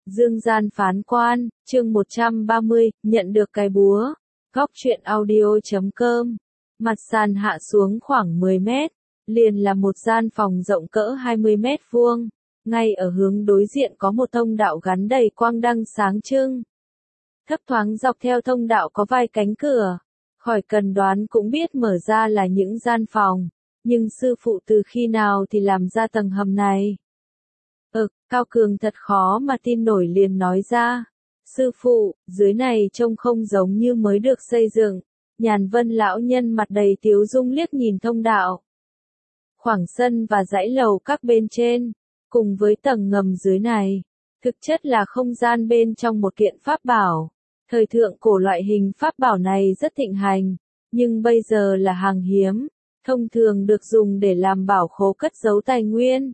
Dương gian phán quan, chương 130, nhận được cái búa. Góc truyện audio.com. Mặt sàn hạ xuống khoảng 10 mét, liền là một gian phòng rộng cỡ 20 mét vuông. Ngay ở hướng đối diện có một thông đạo gắn đầy quang đăng sáng trưng. Thấp thoáng dọc theo thông đạo có vài cánh cửa. Khỏi cần đoán cũng biết mở ra là những gian phòng. Nhưng sư phụ từ khi nào thì làm ra tầng hầm này? Cao Cường thật khó mà tin nổi liền nói ra. Sư phụ, dưới này trông không giống như mới được xây dựng. Nhàn Vân lão nhân mặt đầy tiếu dung liếc nhìn thông đạo. Khoảng sân và dãy lầu các bên trên, cùng với tầng ngầm dưới này, thực chất là không gian bên trong một kiện pháp bảo. Thời thượng cổ loại hình pháp bảo này rất thịnh hành, nhưng bây giờ là hàng hiếm, thông thường được dùng để làm bảo khố cất giấu tài nguyên.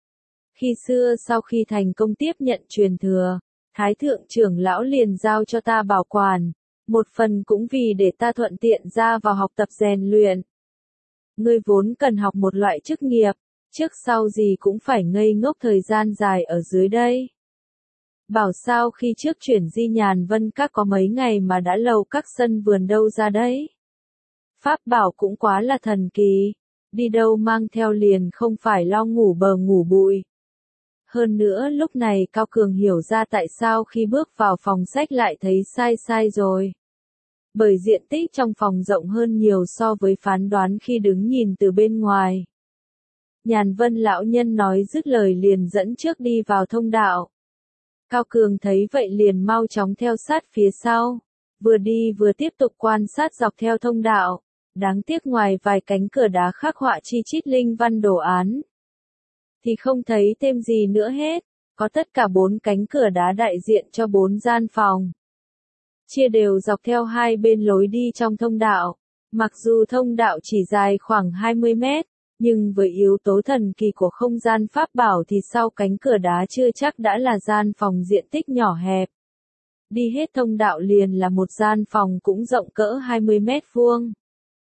Khi xưa sau khi thành công tiếp nhận truyền thừa, Thái thượng trưởng lão liền giao cho ta bảo quản, một phần cũng vì để ta thuận tiện ra vào học tập rèn luyện. Ngươi vốn cần học một loại chức nghiệp, trước sau gì cũng phải ngây ngốc thời gian dài ở dưới đây. Bảo sao khi trước chuyển di Nhàn Vân các có mấy ngày mà đã lầu các sân vườn đâu ra đấy. Pháp bảo cũng quá là thần kỳ, đi đâu mang theo liền không phải lo ngủ bờ ngủ bụi. Hơn nữa lúc này Cao Cường hiểu ra tại sao khi bước vào phòng sách lại thấy sai rồi. Bởi diện tích trong phòng rộng hơn nhiều so với phán đoán khi đứng nhìn từ bên ngoài. Nhàn Vân lão nhân nói dứt lời liền dẫn trước đi vào thông đạo. Cao Cường thấy vậy liền mau chóng theo sát phía sau, vừa đi vừa tiếp tục quan sát dọc theo thông đạo. Đáng tiếc ngoài vài cánh cửa đá khắc họa chi chít linh văn đồ án, thì không thấy thêm gì nữa hết, có tất cả 4 cánh cửa đá đại diện cho 4 gian phòng. Chia đều dọc theo hai bên lối đi trong thông đạo, mặc dù thông đạo chỉ dài khoảng 20 mét, nhưng với yếu tố thần kỳ của không gian pháp bảo thì sau cánh cửa đá chưa chắc đã là gian phòng diện tích nhỏ hẹp. Đi hết thông đạo liền là một gian phòng cũng rộng cỡ 20 mét vuông.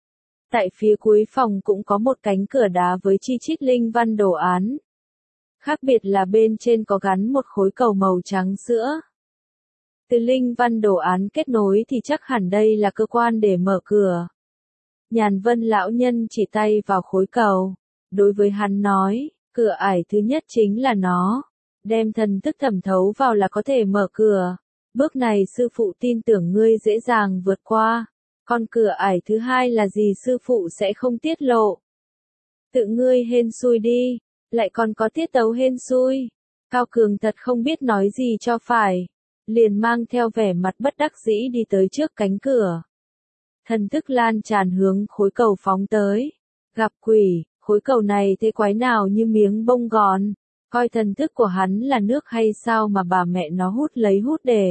Tại phía cuối phòng cũng có một cánh cửa đá với chi chít linh văn đồ án. Khác biệt là bên trên có gắn một khối cầu màu trắng sữa. Từ linh văn đồ án kết nối thì chắc hẳn đây là cơ quan để mở cửa. Nhàn Vân lão nhân chỉ tay vào khối cầu, đối với hắn nói, cửa ải thứ nhất chính là nó, đem thần thức thẩm thấu vào là có thể mở cửa. Bước này sư phụ tin tưởng ngươi dễ dàng vượt qua. Còn cửa ải thứ hai là gì sư phụ sẽ không tiết lộ. Tự ngươi hên xui đi, lại còn có tiết tấu hên xui. Cao Cường thật không biết nói gì cho phải, liền mang theo vẻ mặt bất đắc dĩ đi tới trước cánh cửa. Thần thức lan tràn hướng khối cầu phóng tới. Gặp quỷ, khối cầu này thế quái nào như miếng bông gòn, coi thần thức của hắn là nước hay sao mà bà mẹ nó hút lấy hút để.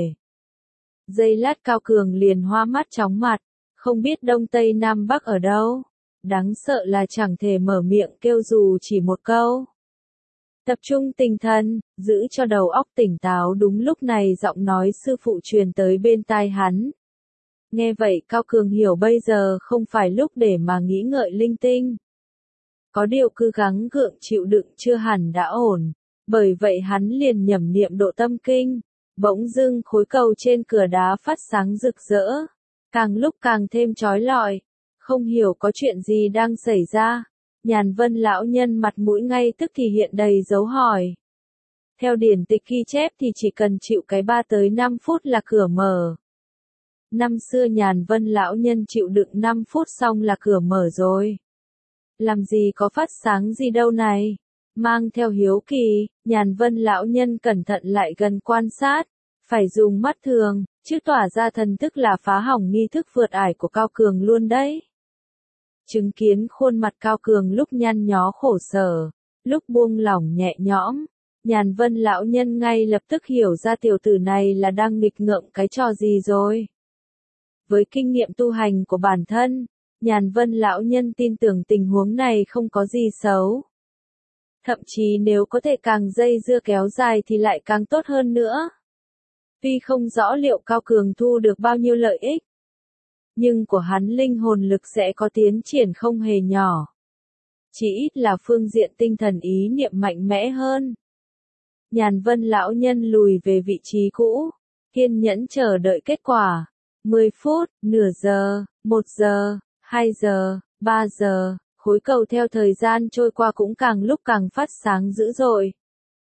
Giây lát Cao Cường liền hoa mắt chóng mặt, không biết Đông Tây Nam Bắc ở đâu. Đáng sợ là chẳng thể mở miệng kêu dù chỉ một câu. Tập trung tinh thần, giữ cho đầu óc tỉnh táo đúng lúc này giọng nói sư phụ truyền tới bên tai hắn. Nghe vậy Cao Cường hiểu bây giờ không phải lúc để mà nghĩ ngợi linh tinh. Có điều cứ gắng gượng chịu đựng chưa hẳn đã ổn, bởi vậy hắn liền nhẩm niệm độ tâm kinh. Bỗng dưng khối cầu trên cửa đá phát sáng rực rỡ, càng lúc càng thêm chói lọi. Không hiểu có chuyện gì đang xảy ra. Nhàn Vân lão nhân mặt mũi ngay tức thì hiện đầy dấu hỏi. Theo điển tịch ghi chép thì chỉ cần chịu cái 3 tới 5 phút là cửa mở. Năm xưa Nhàn Vân lão nhân chịu đựng 5 phút xong là cửa mở rồi. Làm gì có phát sáng gì đâu này. Mang theo hiếu kỳ, Nhàn Vân lão nhân cẩn thận lại gần quan sát. Phải dùng mắt thường, chứ tỏa ra thần thức là phá hỏng nghi thức vượt ải của Cao Cường luôn đấy. Chứng kiến khuôn mặt Cao Cường lúc nhăn nhó khổ sở, lúc buông lỏng nhẹ nhõm, Nhàn Vân lão nhân ngay lập tức hiểu ra tiểu tử này là đang nghịch ngợm cái trò gì rồi. Với kinh nghiệm tu hành của bản thân, Nhàn Vân lão nhân tin tưởng tình huống này không có gì xấu. Thậm chí nếu có thể càng dây dưa kéo dài thì lại càng tốt hơn nữa. Tuy không rõ liệu Cao Cường thu được bao nhiêu lợi ích, nhưng của hắn linh hồn lực sẽ có tiến triển không hề nhỏ. Chỉ ít là phương diện tinh thần ý niệm mạnh mẽ hơn. Nhàn Vân lão nhân lùi về vị trí cũ, kiên nhẫn chờ đợi kết quả. 10 phút, nửa giờ, 1 giờ, 2 giờ, 3 giờ, khối cầu theo thời gian trôi qua cũng càng lúc càng phát sáng dữ dội.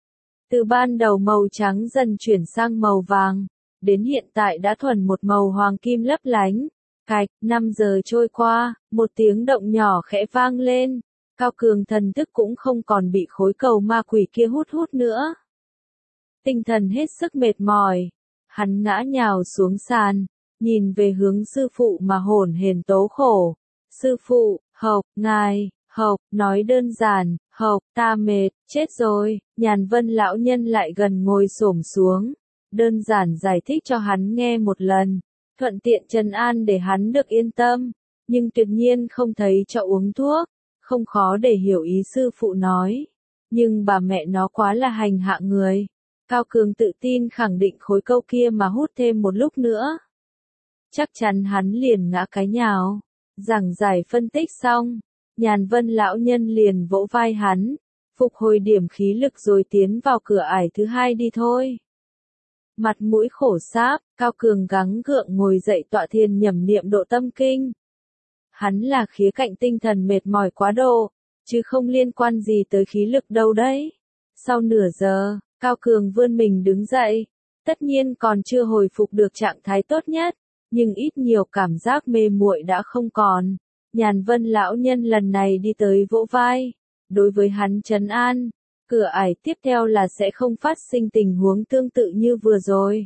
Từ ban đầu màu trắng dần chuyển sang màu vàng, đến hiện tại đã thuần một màu hoàng kim lấp lánh. Cạch, 5 giờ trôi qua, một tiếng động nhỏ khẽ vang lên, Cao Cường thần thức cũng không còn bị khối cầu ma quỷ kia hút nữa. Tinh thần hết sức mệt mỏi, hắn ngã nhào xuống sàn, nhìn về hướng sư phụ mà hổn hển tố khổ. Sư phụ, Hộc, ngài, Hộc, nói đơn giản, Hộc, ta mệt, chết rồi. Nhàn Vân lão nhân lại gần ngồi xổm xuống, đơn giản giải thích cho hắn nghe một lần, thuận tiện trấn an để hắn được yên tâm, nhưng tuyệt nhiên không thấy cho uống thuốc, không khó để hiểu ý sư phụ nói. Nhưng bà mẹ nó quá là hành hạ người. Cao Cường tự tin khẳng định khối câu kia mà hút thêm một lúc nữa, chắc chắn hắn liền ngã cái nhào. Giảng giải phân tích xong, Nhàn Vân lão nhân liền vỗ vai hắn, phục hồi điểm khí lực rồi tiến vào cửa ải thứ hai đi thôi. Mặt mũi khổ sáp, Cao Cường gắng gượng ngồi dậy tọa thiền nhẩm niệm độ tâm kinh. Hắn là khía cạnh tinh thần mệt mỏi quá độ, chứ không liên quan gì tới khí lực đâu đấy. Sau nửa giờ, Cao Cường vươn mình đứng dậy, tất nhiên còn chưa hồi phục được trạng thái tốt nhất, nhưng ít nhiều cảm giác mê muội đã không còn. Nhàn Vân lão nhân lần này đi tới vỗ vai, đối với hắn trấn an, cửa ải tiếp theo là sẽ không phát sinh tình huống tương tự như vừa rồi.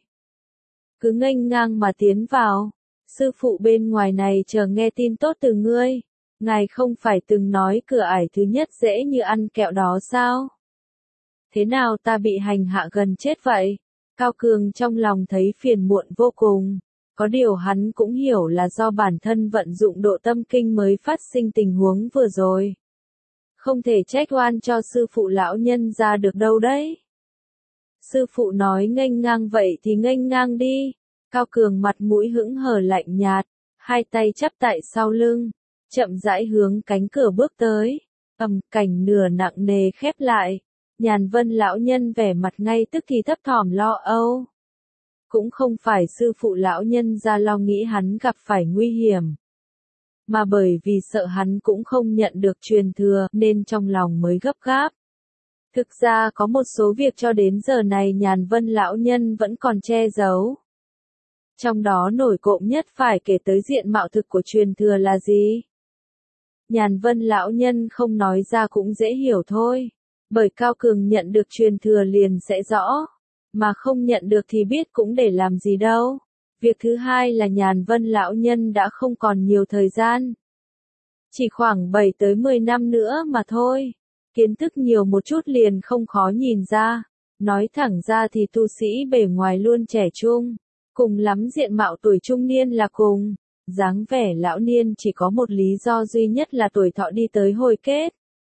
Cứ nghênh ngang mà tiến vào, sư phụ bên ngoài này chờ nghe tin tốt từ ngươi, ngài không phải từng nói cửa ải thứ nhất dễ như ăn kẹo đó sao? Thế nào ta bị hành hạ gần chết vậy? Cao Cường trong lòng thấy phiền muộn vô cùng. Có điều hắn cũng hiểu là do bản thân vận dụng độ tâm kinh mới phát sinh tình huống vừa rồi. Không thể trách oan cho sư phụ lão nhân ra được đâu đấy. Sư phụ nói nghênh ngang vậy thì nghênh ngang đi. Cao Cường mặt mũi hững hờ lạnh nhạt, hai tay chắp tại sau lưng, chậm rãi hướng cánh cửa bước tới. Cảnh nửa nặng nề khép lại. Nhàn Vân lão nhân vẻ mặt ngay tức thì thấp thỏm lo âu. Cũng không phải sư phụ lão nhân ra lo nghĩ hắn gặp phải nguy hiểm, mà bởi vì sợ hắn cũng không nhận được truyền thừa nên trong lòng mới gấp gáp. Thực ra có một số việc cho đến giờ này Nhàn Vân lão nhân vẫn còn che giấu. Trong đó nổi cộm nhất phải kể tới diện mạo thực của truyền thừa là gì? Nhàn Vân lão nhân không nói ra cũng dễ hiểu thôi, bởi Cao Cường nhận được truyền thừa liền sẽ rõ. Mà không nhận được thì biết cũng để làm gì đâu. Việc thứ hai là Nhàn Vân lão nhân đã không còn nhiều thời gian. Chỉ khoảng 7 tới 10 năm nữa mà thôi. Kiến thức nhiều một chút liền không khó nhìn ra. Nói thẳng ra thì tu sĩ bề ngoài luôn trẻ trung. Cùng lắm diện mạo tuổi trung niên là cùng. Dáng vẻ lão niên chỉ có một lý do duy nhất là tuổi thọ đi tới hồi kết.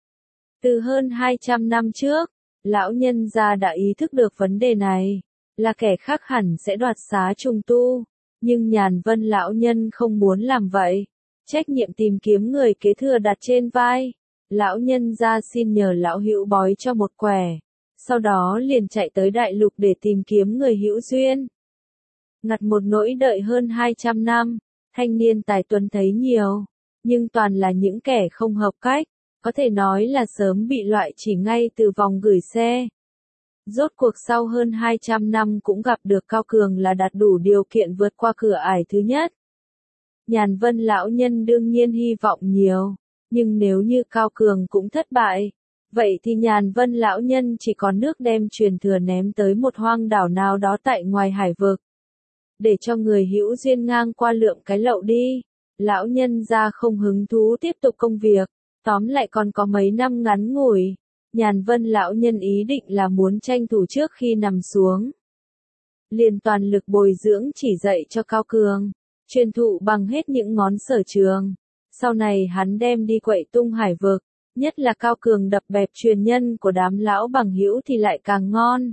Từ hơn 200 năm trước, lão nhân gia đã ý thức được vấn đề này, là kẻ khác hẳn sẽ đoạt xá trùng tu, nhưng Nhàn Vân lão nhân không muốn làm vậy. Trách nhiệm tìm kiếm người kế thừa đặt trên vai, lão nhân gia xin nhờ lão hữu bói cho một quẻ, sau đó liền chạy tới đại lục để tìm kiếm người hữu duyên. Ngặt một nỗi đợi hơn 200 năm, thanh niên tài tuấn thấy nhiều, nhưng toàn là những kẻ không hợp cách. Có thể nói là sớm bị loại chỉ ngay từ vòng gửi xe. Rốt cuộc sau hơn 200 năm cũng gặp được Cao Cường là đạt đủ điều kiện vượt qua cửa ải thứ nhất. Nhàn Vân lão nhân đương nhiên hy vọng nhiều, nhưng nếu như Cao Cường cũng thất bại, vậy thì Nhàn Vân lão nhân chỉ còn nước đem truyền thừa ném tới một hoang đảo nào đó tại ngoài hải vực. Để cho người hữu duyên ngang qua lượm cái lậu đi. Lão nhân ra không hứng thú tiếp tục công việc. Tóm lại còn có mấy năm ngắn ngủi, Nhàn Vân lão nhân ý định là muốn tranh thủ trước khi nằm xuống. Liền toàn lực bồi dưỡng chỉ dạy cho Cao Cường, truyền thụ bằng hết những ngón sở trường. Sau này hắn đem đi quậy tung hải vực, nhất là Cao Cường đập bẹp truyền nhân của đám lão bằng hữu thì lại càng ngon.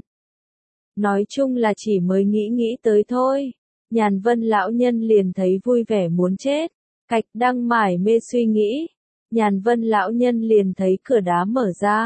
Nói chung là chỉ mới nghĩ tới thôi, Nhàn Vân lão nhân liền thấy vui vẻ muốn chết. Cạch đang mải mê suy nghĩ. Nhàn Vân lão nhân liền thấy cửa đá mở ra,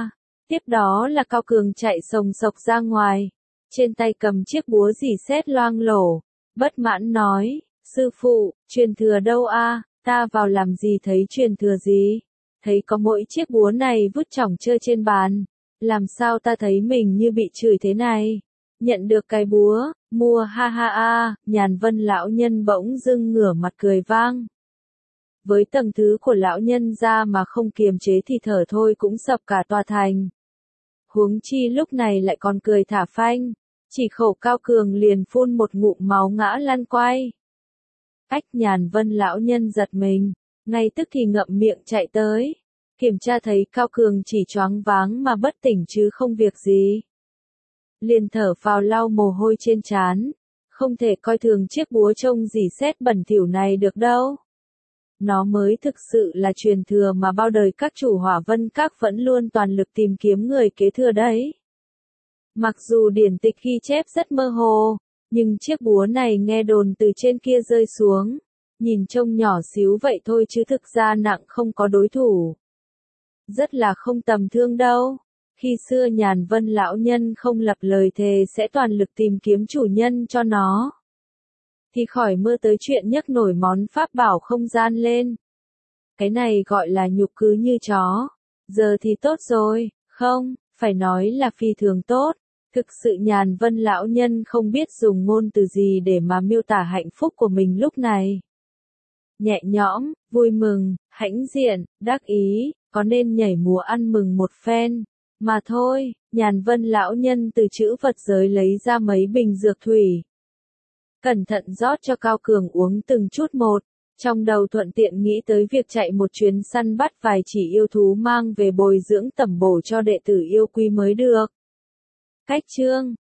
Tiếp đó là Cao Cường chạy sồng sộc ra ngoài, trên tay cầm chiếc búa rỉ sét loang lổ, bất mãn nói, sư phụ, truyền thừa đâu a? Ta vào làm gì thấy truyền thừa gì? Thấy có mỗi chiếc búa này vứt chỏng chơi trên bàn, làm sao ta thấy mình như bị chửi thế này? Nhận được cái búa, mua ha ha a, Nhàn Vân lão nhân bỗng dưng ngửa mặt cười vang. Với tầng thứ của lão nhân ra mà không kiềm chế thì thở thôi cũng sập cả tòa thành. Huống chi lúc này lại còn cười thả phanh, chỉ khổ Cao Cường liền phun một ngụm máu ngã lăn quay. Ách, Nhàn Vân lão nhân giật mình, ngay tức thì ngậm miệng chạy tới, kiểm tra thấy Cao Cường chỉ choáng váng mà bất tỉnh chứ không việc gì. Liền thở phào lau mồ hôi trên trán, không thể coi thường chiếc búa trông rỉ sét bẩn thỉu này được đâu. Nó mới thực sự là truyền thừa mà bao đời các chủ Hỏa Vân Các vẫn luôn toàn lực tìm kiếm người kế thừa đấy. Mặc dù điển tịch ghi chép rất mơ hồ, nhưng chiếc búa này nghe đồn từ trên kia rơi xuống, nhìn trông nhỏ xíu vậy thôi chứ thực ra nặng không có đối thủ. Rất là không tầm thường đâu. Khi xưa Nhàn Vân lão nhân không lập lời thề sẽ toàn lực tìm kiếm chủ nhân cho nó, thì khỏi mơ tới chuyện nhấc nổi món pháp bảo không gian lên. Cái này gọi là nhục cứ như chó. Giờ thì tốt rồi, không, phải nói là phi thường tốt. Thực sự Nhàn Vân lão nhân không biết dùng ngôn từ gì để mà miêu tả hạnh phúc của mình lúc này. Nhẹ nhõm, vui mừng, hãnh diện, đắc ý, có nên nhảy múa ăn mừng một phen. Mà thôi, Nhàn Vân lão nhân từ trữ vật giới lấy ra mấy bình dược thủy. Cẩn thận rót cho Cao Cường uống từng chút một, trong đầu thuận tiện nghĩ tới việc chạy một chuyến săn bắt vài chỉ yêu thú mang về bồi dưỡng tẩm bổ cho đệ tử yêu quý mới được. Cách chương